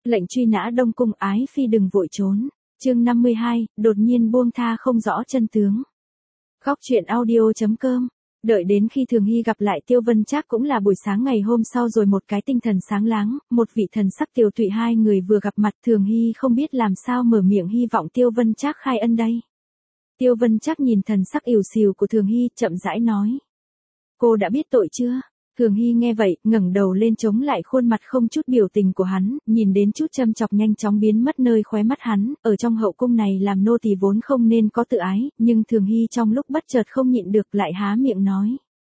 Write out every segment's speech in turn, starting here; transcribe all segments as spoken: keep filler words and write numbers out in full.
Lệnh truy nã Đông Cung ái phi đừng vội trốn. Chương năm mươi hai, đột nhiên buông tha không rõ chân tướng. Góc truyện audio chấm com. Đợi đến khi Thường Hy gặp lại Tiêu Vân Trác cũng là buổi sáng ngày hôm sau rồi, một cái tinh thần sáng láng, một vị thần sắc tiều tụy, hai người vừa gặp mặt Thường Hy không biết làm sao mở miệng hy vọng Tiêu Vân Trác khai ân đây. Tiêu Vân Trác nhìn thần sắc ỉu xìu của Thường Hy, chậm rãi nói. Cô đã biết tội chưa? Thường Hy nghe vậy, ngẩng đầu lên chống lại khuôn mặt không chút biểu tình của hắn, nhìn đến chút châm chọc nhanh chóng biến mất nơi khóe mắt hắn, ở trong hậu cung này làm nô tỳ vốn không nên có tự ái, nhưng Thường Hy trong lúc bất chợt không nhịn được lại há miệng nói.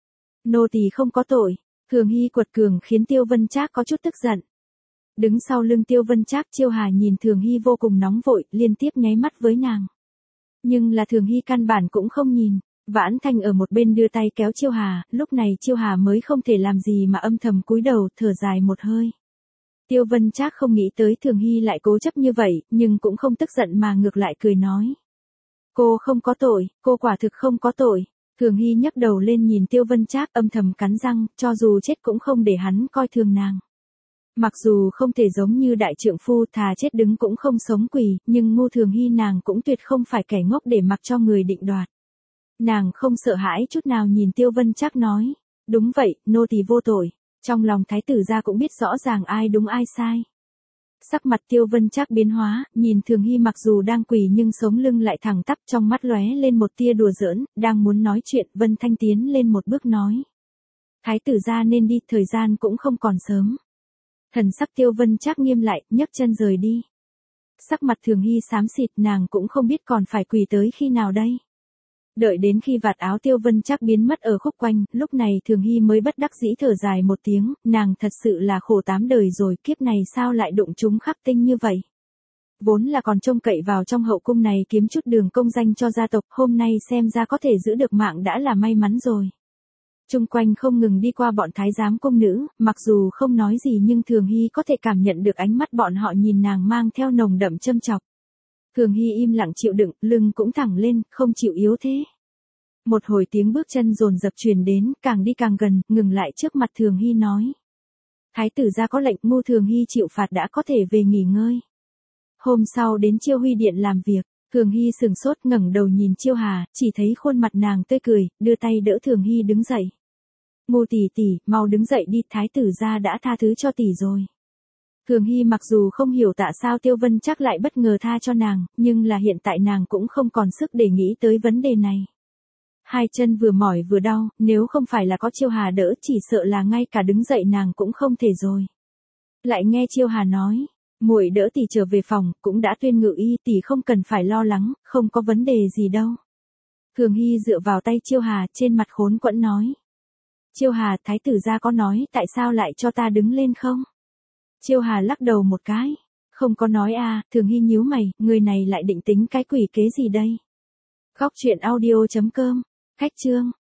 Nô tỳ không có tội. Thường Hy quật cường khiến Tiêu Vân Trác có chút tức giận. Đứng sau lưng Tiêu Vân Trác, Chiêu Hà nhìn Thường Hy vô cùng nóng vội, liên tiếp nháy mắt với nàng. Nhưng là Thường Hy căn bản cũng không nhìn. Vãn Thanh ở một bên đưa tay kéo Chiêu Hà, lúc này Chiêu Hà mới không thể làm gì mà âm thầm cúi đầu, thở dài một hơi. Tiêu Vân Trác không nghĩ tới Thường Hy lại cố chấp như vậy, nhưng cũng không tức giận mà ngược lại cười nói. Cô không có tội, cô quả thực không có tội. Thường Hy nhấc đầu lên nhìn Tiêu Vân Trác, âm thầm cắn răng, cho dù chết cũng không để hắn coi thường nàng. Mặc dù không thể giống như đại trượng phu thà chết đứng cũng không sống quỳ, nhưng ngu Thường Hy nàng cũng tuyệt không phải kẻ ngốc để mặc cho người định đoạt. Nàng không sợ hãi chút nào nhìn Tiêu Vân Trác nói. Đúng vậy, nô tỳ vô tội. Trong lòng thái tử gia cũng biết rõ ràng ai đúng ai sai. Sắc mặt Tiêu Vân Trác biến hóa, nhìn Thường Hy mặc dù đang quỳ nhưng sống lưng lại thẳng tắp, trong mắt lóe lên một tia đùa giỡn, đang muốn nói chuyện, Vân Thanh tiến lên một bước nói. Thái tử gia nên đi, thời gian cũng không còn sớm. Thần sắc Tiêu Vân Trác nghiêm lại, nhấc chân rời đi. Sắc mặt Thường Hy xám xịt, nàng cũng không biết còn phải quỳ tới khi nào đây. Đợi đến khi vạt áo Tiêu Vân Trác biến mất ở khúc quanh, lúc này Thường Hy mới bất đắc dĩ thở dài một tiếng, nàng thật sự là khổ tám đời rồi, kiếp này sao lại đụng trúng Khắc Tinh như vậy. Vốn là còn trông cậy vào trong hậu cung này kiếm chút đường công danh cho gia tộc, hôm nay xem ra có thể giữ được mạng đã là may mắn rồi. Trung quanh không ngừng đi qua bọn thái giám cung nữ, mặc dù không nói gì nhưng Thường Hy có thể cảm nhận được ánh mắt bọn họ nhìn nàng mang theo nồng đậm châm chọc. Thường Hy im lặng chịu đựng, lưng cũng thẳng lên, không chịu yếu thế. Một hồi tiếng bước chân dồn dập truyền đến, càng đi càng gần, ngừng lại trước mặt Thường Hy nói. Thái tử gia có lệnh, ngu Thường Hy chịu phạt đã có thể về nghỉ ngơi. Hôm sau đến Chiêu Huy điện làm việc, Thường Hy sừng sốt ngẩng đầu nhìn Chiêu Hà, chỉ thấy khuôn mặt nàng tươi cười, đưa tay đỡ Thường Hy đứng dậy. Ngu tỷ tỷ, mau đứng dậy đi, thái tử gia đã tha thứ cho tỷ rồi. Thường Hy mặc dù không hiểu tại sao Tiêu Vân Trác lại bất ngờ tha cho nàng, nhưng là hiện tại nàng cũng không còn sức để nghĩ tới vấn đề này. Hai chân vừa mỏi vừa đau, nếu không phải là có Chiêu Hà đỡ chỉ sợ là ngay cả đứng dậy nàng cũng không thể rồi. Lại nghe Chiêu Hà nói, muội đỡ tỷ trở về phòng, cũng đã tuyên ngự y, tỷ không cần phải lo lắng, không có vấn đề gì đâu. Thường Hy dựa vào tay Chiêu Hà, trên mặt khốn quẫn nói. Chiêu Hà, thái tử gia có nói tại sao lại cho ta đứng lên không? Chiêu Hà lắc đầu một cái. Không có nói à, Thường Hy nhíu mày, người này lại định tính cái quỷ kế gì đây? Góc truyện audio chấm com. Khách chương.